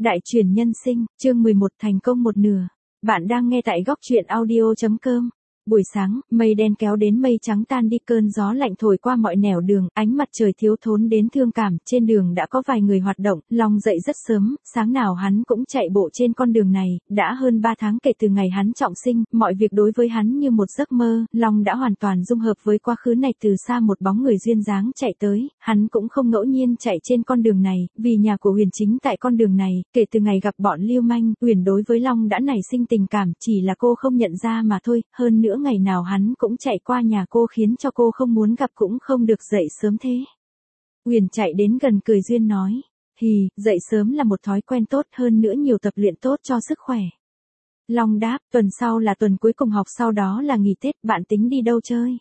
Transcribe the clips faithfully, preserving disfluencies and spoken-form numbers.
Đại truyền nhân sinh, chương mười một thành công một nửa. Bạn đang nghe tại góc truyện audio chấm com. Buổi sáng, mây đen kéo đến mây trắng tan đi, cơn gió lạnh thổi qua mọi nẻo đường, ánh mặt trời thiếu thốn đến thương cảm, trên đường đã có vài người hoạt động, Long dậy rất sớm, sáng nào hắn cũng chạy bộ trên con đường này, đã hơn ba tháng kể từ ngày hắn trọng sinh, mọi việc đối với hắn như một giấc mơ, Long đã hoàn toàn dung hợp với quá khứ này, từ xa một bóng người duyên dáng chạy tới, hắn cũng không ngẫu nhiên chạy trên con đường này, vì nhà của Huyền chính tại con đường này, kể từ ngày gặp bọn lưu manh, Huyền đối với Long đã nảy sinh tình cảm, chỉ là cô không nhận ra mà thôi, hơn nữa ngày nào hắn cũng chạy qua nhà cô khiến cho cô không muốn gặp cũng không được dậy sớm thế. Huyền chạy đến gần cười duyên nói, hì, dậy sớm là một thói quen tốt, hơn nữa nhiều tập luyện tốt cho sức khỏe. Long đáp, tuần sau là tuần cuối cùng học, sau đó là nghỉ Tết, bạn tính đi đâu chơi?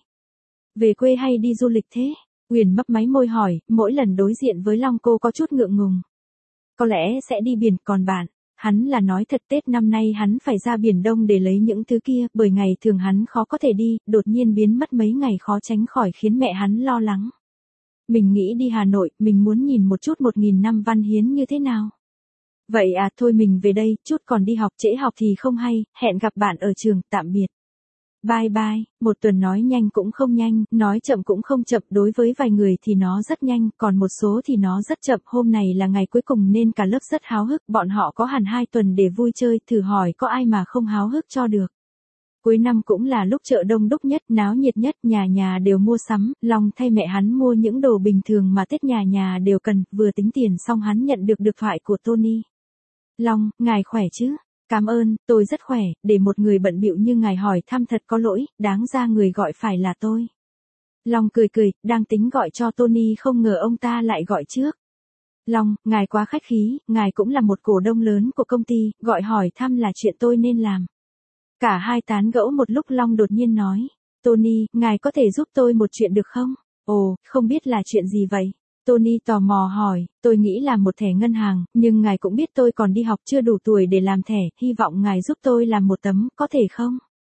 Về quê hay đi du lịch thế? Huyền mấp máy môi hỏi, mỗi lần đối diện với Long cô có chút ngượng ngùng. Có lẽ sẽ đi biển, còn bạn? Hắn là nói thật, Tết năm nay hắn phải ra Biển Đông để lấy những thứ kia, bởi ngày thường hắn khó có thể đi, đột nhiên biến mất mấy ngày khó tránh khỏi khiến mẹ hắn lo lắng. Mình nghĩ đi Hà Nội, mình muốn nhìn một chút một nghìn năm văn hiến như thế nào. Vậy à, thôi mình về đây, chút còn đi học, trễ học thì không hay, hẹn gặp bạn ở trường, tạm biệt. Bye bye, một tuần nói nhanh cũng không nhanh, nói chậm cũng không chậm, đối với vài người thì nó rất nhanh, còn một số thì nó rất chậm, hôm này là ngày cuối cùng nên cả lớp rất háo hức, bọn họ có hẳn hai tuần để vui chơi, thử hỏi có ai mà không háo hức cho được. Cuối năm cũng là lúc chợ đông đúc nhất, náo nhiệt nhất, nhà nhà đều mua sắm, Long thay mẹ hắn mua những đồ bình thường mà Tết nhà nhà đều cần, vừa tính tiền xong hắn nhận được điện thoại của Tony. Long, ngài khỏe chứ? Cảm ơn, tôi rất khỏe, để một người bận bịu như ngài hỏi thăm thật có lỗi, đáng ra người gọi phải là tôi. Long cười cười, đang tính gọi cho Tony không ngờ ông ta lại gọi trước. Long, ngài quá khách khí, ngài cũng là một cổ đông lớn của công ty, gọi hỏi thăm là chuyện tôi nên làm. Cả hai tán gẫu một lúc, Long đột nhiên nói, Tony, ngài có thể giúp tôi một chuyện được không? Ồ, không biết là chuyện gì vậy? Tony tò mò hỏi, tôi nghĩ là một thẻ ngân hàng, nhưng ngài cũng biết tôi còn đi học chưa đủ tuổi để làm thẻ, hy vọng ngài giúp tôi làm một tấm, có thể không?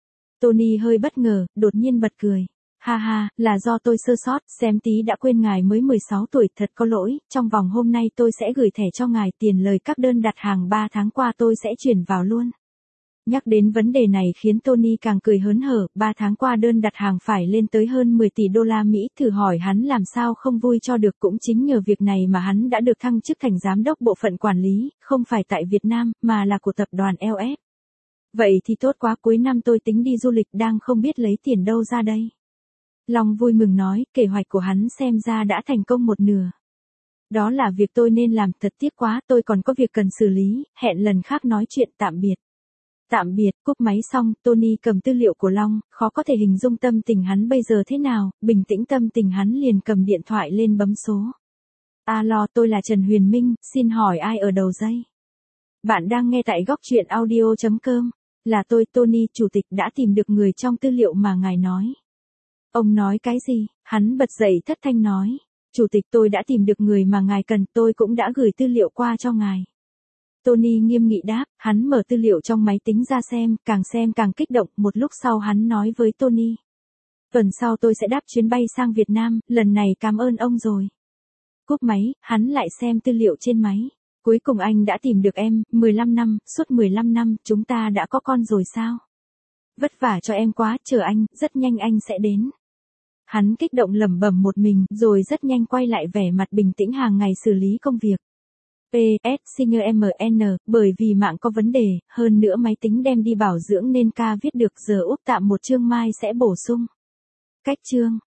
Tony hơi bất ngờ, đột nhiên bật cười. Ha ha, là do tôi sơ sót, xem tí đã quên ngài mới mười sáu tuổi, thật có lỗi, trong vòng hôm nay tôi sẽ gửi thẻ cho ngài, tiền lời các đơn đặt hàng ba tháng qua tôi sẽ chuyển vào luôn. Nhắc đến vấn đề này khiến Tony càng cười hớn hở, ba tháng qua đơn đặt hàng phải lên tới hơn mười tỷ đô la Mỹ, thử hỏi hắn làm sao không vui cho được, cũng chính nhờ việc này mà hắn đã được thăng chức thành giám đốc bộ phận quản lý, không phải tại Việt Nam, mà là của tập đoàn lờ ép. Vậy thì tốt quá, cuối năm tôi tính đi du lịch, đang không biết lấy tiền đâu ra đây. Long vui mừng nói, kế hoạch của hắn xem ra đã thành công một nửa. Đó là việc tôi nên làm, thật tiếc quá, tôi còn có việc cần xử lý, hẹn lần khác nói chuyện, tạm biệt. Tạm biệt, cúp máy xong, Tony cầm tư liệu của Long, khó có thể hình dung tâm tình hắn bây giờ thế nào, bình tĩnh tâm tình hắn liền cầm điện thoại lên bấm số. Alo, tôi là Trần Huyền Minh, xin hỏi ai ở đầu dây? Bạn đang nghe tại góc truyện audio chấm com, là tôi, Tony, chủ tịch đã tìm được người trong tư liệu mà ngài nói. Ông nói cái gì? Hắn bật dậy thất thanh nói, chủ tịch, tôi đã tìm được người mà ngài cần, tôi cũng đã gửi tư liệu qua cho ngài. Tony nghiêm nghị đáp, hắn mở tư liệu trong máy tính ra xem, càng xem càng kích động, một lúc sau hắn nói với Tony. Tuần sau tôi sẽ đáp chuyến bay sang Việt Nam, lần này cảm ơn ông rồi. Cúp máy, hắn lại xem tư liệu trên máy. Cuối cùng anh đã tìm được em, mười lăm năm, suốt mười lăm năm, chúng ta đã có con rồi sao? Vất vả cho em quá, chờ anh, rất nhanh anh sẽ đến. Hắn kích động lẩm bẩm một mình, rồi rất nhanh quay lại vẻ mặt bình tĩnh hàng ngày xử lý công việc. pê ét xin nhờ em en, bởi vì mạng có vấn đề, hơn nữa máy tính đem đi bảo dưỡng nên ca viết được, giờ úp tạm một chương, mai sẽ bổ sung. Cách chương.